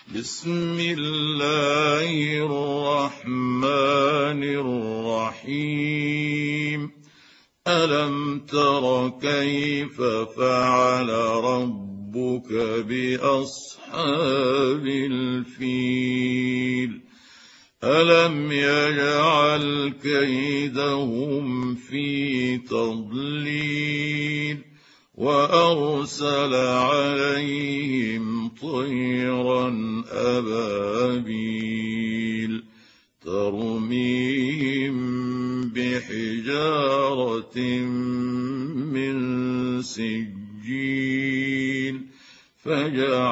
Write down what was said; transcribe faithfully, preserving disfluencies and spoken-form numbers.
بسم الله الرحمن الرحيم ألم تر كيف فعل ربك بأصحاب الفيل ألم يجعل كيدهم في تضليل وأرسل عليهم طيرا أبابيل ترميهم بحجارة من سجيل فجعلهم